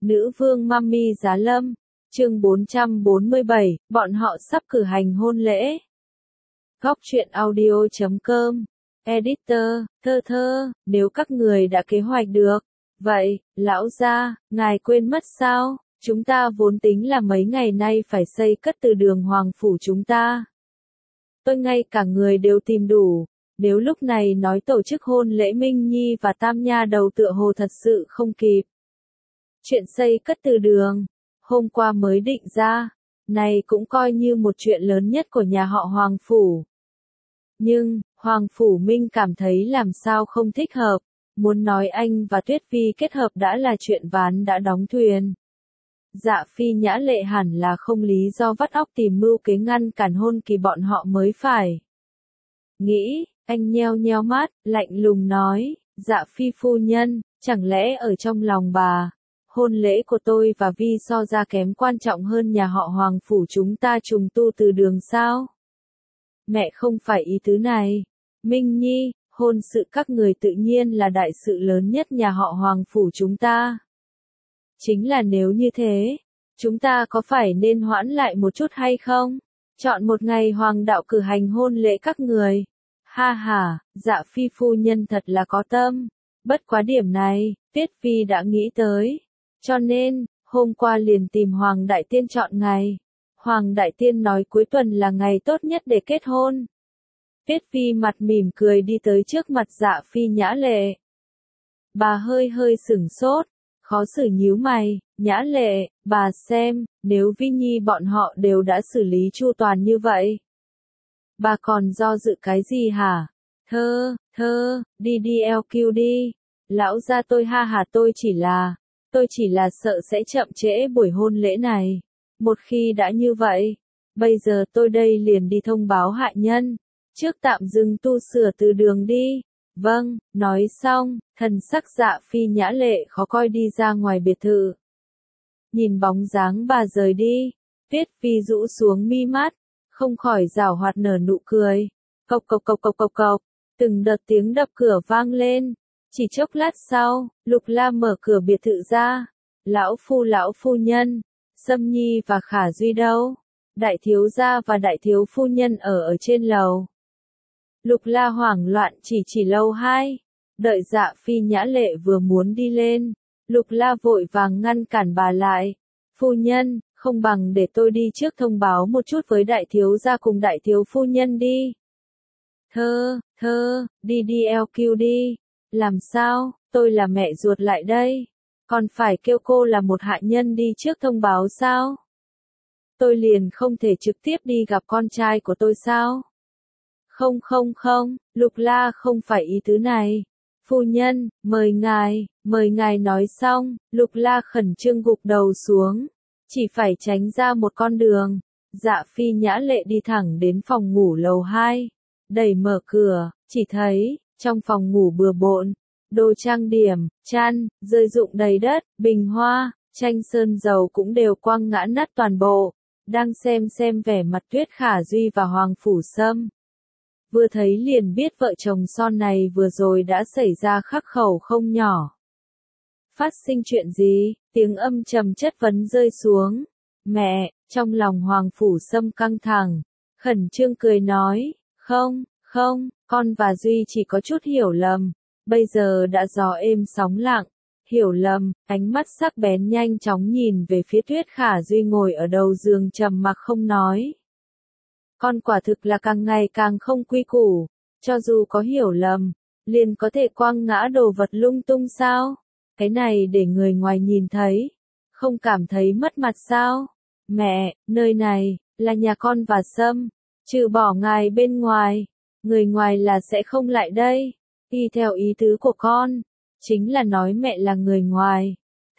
Nữ vương Mummy Giá Lâm, chương 447, bọn họ sắp cử hành hôn lễ. Góc truyện audio.com, editor, thơ, nếu các người đã kế hoạch được, vậy, lão gia, ngài quên mất sao, chúng ta vốn tính là mấy ngày nay phải xây cất từ đường hoàng phủ chúng ta. Tôi ngay cả người đều tìm đủ, nếu lúc này nói tổ chức hôn lễ Minh Nhi và Tam Nha Đầu tựa hồ thật sự không kịp. Chuyện xây cất từ đường, hôm qua mới định ra, này cũng coi như một chuyện lớn nhất của nhà họ Hoàng Phủ. Nhưng, Hoàng Phủ Minh cảm thấy làm sao không thích hợp, muốn nói anh và Tuyết Vi kết hợp đã là chuyện ván đã đóng thuyền. Dạ Phi Nhã Lệ hẳn là không lý do vắt óc tìm mưu kế ngăn cản hôn kỳ bọn họ mới phải. Nghĩ, anh nheo nheo mắt, lạnh lùng nói, Dạ Phi phu nhân, chẳng lẽ ở trong lòng bà, hôn lễ của tôi và Vi so ra kém quan trọng hơn nhà họ Hoàng Phủ chúng ta trùng tu từ đường sao? Mẹ không phải ý tứ này. Minh Nhi, hôn sự các người tự nhiên là đại sự lớn nhất nhà họ Hoàng Phủ chúng ta. Chính là nếu như thế, chúng ta có phải nên hoãn lại một chút hay không? Chọn một ngày hoàng đạo cử hành hôn lễ các người. Ha ha, Dạ Phi phu nhân thật là có tâm. Bất quá điểm này, Tuyết Vi đã nghĩ tới. Cho nên, hôm qua liền tìm Hoàng Đại Tiên chọn ngày. Hoàng Đại Tiên nói cuối tuần là ngày tốt nhất để kết hôn. Tuyết Vi mặt mỉm cười đi tới trước mặt Dạ Phi Nhã Lệ. Bà hơi sửng sốt, khó xử nhíu mày, Nhã Lệ, bà xem, nếu Vi Nhi bọn họ đều đã xử lý chu toàn như vậy. Bà còn do dự cái gì hả? Thơ, đi LQ đi. Lão gia tôi ha hà tôi chỉ là sợ sẽ chậm trễ buổi hôn lễ này. Một khi đã như vậy, bây giờ tôi đây liền đi thông báo hạ nhân. Trước tạm dừng tu sửa từ đường đi. Vâng, nói xong, thần sắc Dạ Phi Nhã Lệ khó coi đi ra ngoài biệt thự. Nhìn bóng dáng bà rời đi, Tuyết Vi rũ xuống mi mắt, không khỏi giảo hoạt nở nụ cười. Cộc, từng đợt tiếng đập cửa vang lên. Chỉ chốc lát sau, Lục La mở cửa biệt thự ra. Lão phu nhân, Sâm Nhi và Khả Duy đâu? Đại thiếu gia và đại thiếu phu nhân ở trên lầu. Lục La hoảng loạn chỉ lầu 2. Đợi Dạ Phi Nhã Lệ vừa muốn đi lên, Lục La vội vàng ngăn cản bà lại. Phu nhân, không bằng để tôi đi trước thông báo một chút với đại thiếu gia cùng đại thiếu phu nhân đi. Thơ, đi LQ đi. Làm sao, tôi là mẹ ruột lại đây. Còn phải kêu cô là một hạ nhân đi trước thông báo sao? Tôi liền không thể trực tiếp đi gặp con trai của tôi sao? Không, Lục La không phải ý tứ này. Phu nhân, mời ngài nói xong, Lục La khẩn trương gục đầu xuống. Chỉ phải tránh ra một con đường. Dạ Phi Nhã Lệ đi thẳng đến phòng ngủ lầu 2. Đẩy mở cửa, chỉ thấy, trong phòng ngủ bừa bộn. Đồ trang điểm, chăn, rơi rụng đầy đất, bình hoa, tranh sơn dầu cũng đều quăng ngã nát toàn bộ. Đang xem vẻ mặt Tuyết Khả Duy và Hoàng Phủ Sâm. Vừa thấy liền biết vợ chồng son này vừa rồi đã xảy ra khắc khẩu không nhỏ. Phát sinh chuyện gì? Tiếng âm trầm chất vấn rơi xuống. Mẹ, trong lòng Hoàng Phủ Sâm căng thẳng, khẩn trương cười nói, không, con và Duy chỉ có chút hiểu lầm. Bây giờ đã gió êm sóng lặng, hiểu lầm, ánh mắt sắc bén nhanh chóng nhìn về phía Tuyết Khả Duy ngồi ở đầu giường trầm mặc không nói. Con quả thực là càng ngày càng không quy củ, cho dù có hiểu lầm, liền có thể quăng ngã đồ vật lung tung sao? Cái này để người ngoài nhìn thấy, không cảm thấy mất mặt sao? Mẹ, nơi này, là nhà con và Sâm, trừ bỏ ngài bên ngoài, người ngoài là sẽ không lại đây. Y theo ý tứ của con, chính là nói mẹ là người ngoài.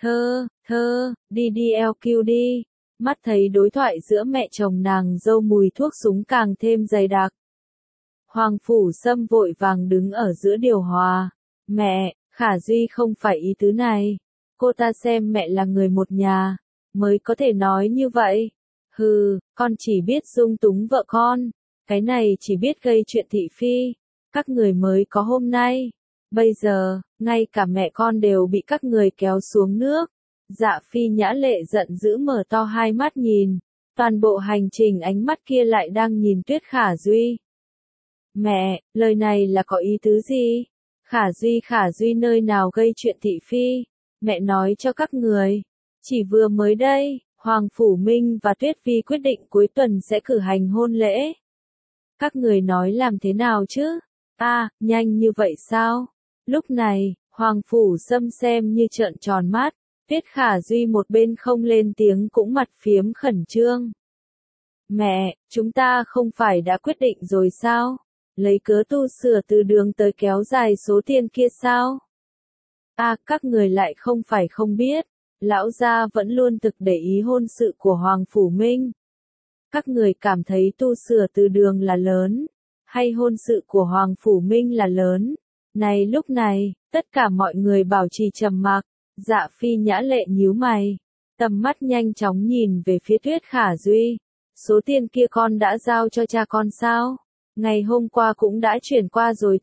Thơ, đi LQ đi. Mắt thấy đối thoại giữa mẹ chồng nàng dâu mùi thuốc súng càng thêm dày đặc. Hoàng Phủ Sâm vội vàng đứng ở giữa điều hòa. Mẹ, Khả Duy không phải ý tứ này. Cô ta xem mẹ là người một nhà, mới có thể nói như vậy. Con chỉ biết dung túng vợ con. Cái này chỉ biết gây chuyện thị phi. Các người mới có hôm nay. Bây giờ, ngay cả mẹ con đều bị các người kéo xuống nước. Dạ Phi Nhã Lệ giận dữ mở to hai mắt nhìn, toàn bộ hành trình ánh mắt kia lại đang nhìn Tuyết Khả Duy. Mẹ, lời này là có ý tứ gì? Khả Duy nơi nào gây chuyện thị phi? Mẹ nói cho các người. Chỉ vừa mới đây, Hoàng Phủ Minh và Tuyết Phi quyết định cuối tuần sẽ cử hành hôn lễ. Các người nói làm thế nào chứ? Nhanh như vậy sao? Lúc này, Hoàng Phủ Sâm xem như trợn tròn mắt, Tuyết Khả Duy một bên không lên tiếng cũng mặt phiếm khẩn trương. Mẹ, chúng ta không phải đã quyết định rồi sao? Lấy cớ tu sửa từ đường tới kéo dài số tiền kia sao? Các người lại không phải không biết, lão gia vẫn luôn thực để ý hôn sự của Hoàng Phủ Minh. Các người cảm thấy tu sửa từ đường là lớn, hay hôn sự của Hoàng Phủ Minh là lớn? Này lúc này, tất cả mọi người bảo trì trầm mặc, Dạ Phi Nhã Lệ nhíu mày, tầm mắt nhanh chóng nhìn về phía Tuyết Khả Duy. Số tiền kia con đã giao cho cha con sao? Ngày hôm qua cũng đã chuyển qua rồi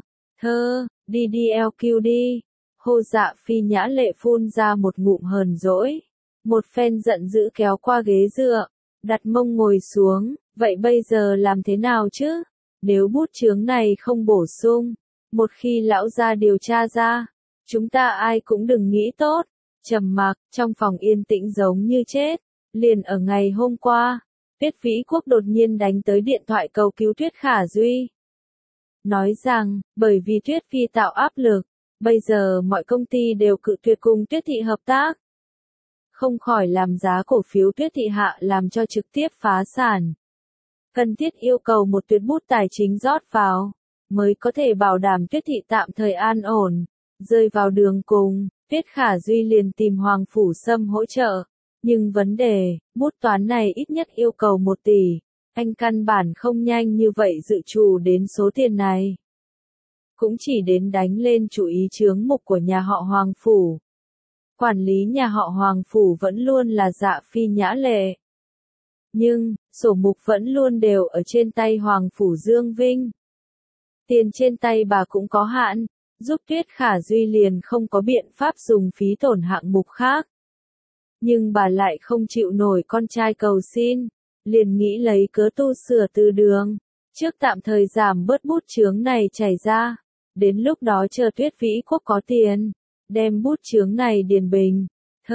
đi LQ đi. Hô Dạ Phi Nhã Lệ phun ra một ngụm hờn dỗi. Một phen giận dữ kéo qua ghế dựa, đặt mông ngồi xuống, vậy bây giờ làm thế nào chứ? Nếu bút chướng này không bổ sung, một khi lão gia điều tra ra, chúng ta ai cũng đừng nghĩ tốt. Trầm mặc, trong phòng yên tĩnh giống như chết. Liền ở ngày hôm qua, Tuyết Vĩ Quốc đột nhiên đánh tới điện thoại cầu cứu Tuyết Khả Duy. Nói rằng, bởi vì Tuyết Phi tạo áp lực, bây giờ mọi công ty đều cự tuyệt cùng Tuyết Thị hợp tác. Không khỏi làm giá cổ phiếu Tuyết Thị hạ làm cho trực tiếp phá sản. Cần thiết yêu cầu một tuyệt bút tài chính rót vào, mới có thể bảo đảm Tuyết Thị tạm thời an ổn. Rơi vào đường cùng, Tuyết Khả Duy liền tìm Hoàng Phủ Sâm hỗ trợ. Nhưng vấn đề, bút toán này ít nhất yêu cầu 1 tỷ. Anh căn bản không nhanh như vậy dự trù đến số tiền này. Cũng chỉ đến đánh lên chủ ý chướng mục của nhà họ Hoàng Phủ. Quản lý nhà họ Hoàng Phủ vẫn luôn là Dạ Phi Nhã Lệ. Nhưng, sổ mục vẫn luôn đều ở trên tay Hoàng Phủ Dương Vinh. Tiền trên tay bà cũng có hạn, giúp Tuyết Khả Duy liền không có biện pháp dùng phí tổn hạng mục khác. Nhưng bà lại không chịu nổi con trai cầu xin, liền nghĩ lấy cớ tu sửa từ đường, trước tạm thời giảm bớt bút chướng này chảy ra, đến lúc đó chờ Tuyết Vĩ Quốc có tiền, đem bút chướng này điền bình,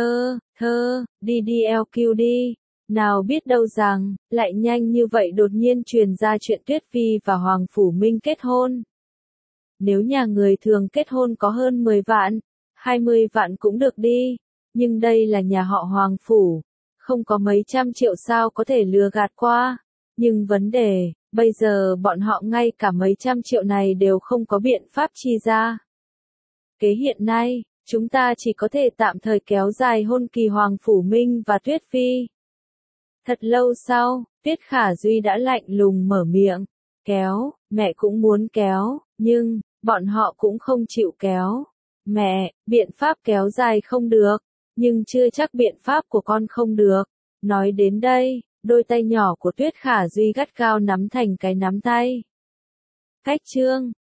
đi LQ đi. Nào biết đâu rằng, lại nhanh như vậy đột nhiên truyền ra chuyện Tuyết Phi và Hoàng Phủ Minh kết hôn. Nếu nhà người thường kết hôn có hơn 10 vạn, 20 vạn cũng được đi. Nhưng đây là nhà họ Hoàng Phủ, không có mấy trăm triệu sao có thể lừa gạt qua. Nhưng vấn đề, bây giờ bọn họ ngay cả mấy trăm triệu này đều không có biện pháp chi ra. Kế hiện nay, chúng ta chỉ có thể tạm thời kéo dài hôn kỳ Hoàng Phủ Minh và Tuyết Phi. Thật lâu sau, Tuyết Khả Duy đã lạnh lùng mở miệng. Kéo, mẹ cũng muốn kéo, nhưng, bọn họ cũng không chịu kéo. Mẹ, biện pháp kéo dài không được. Nhưng chưa chắc biện pháp của con không được. Nói đến đây, đôi tay nhỏ của Tuyết Khả Duy gắt gao nắm thành cái nắm tay. Cách chương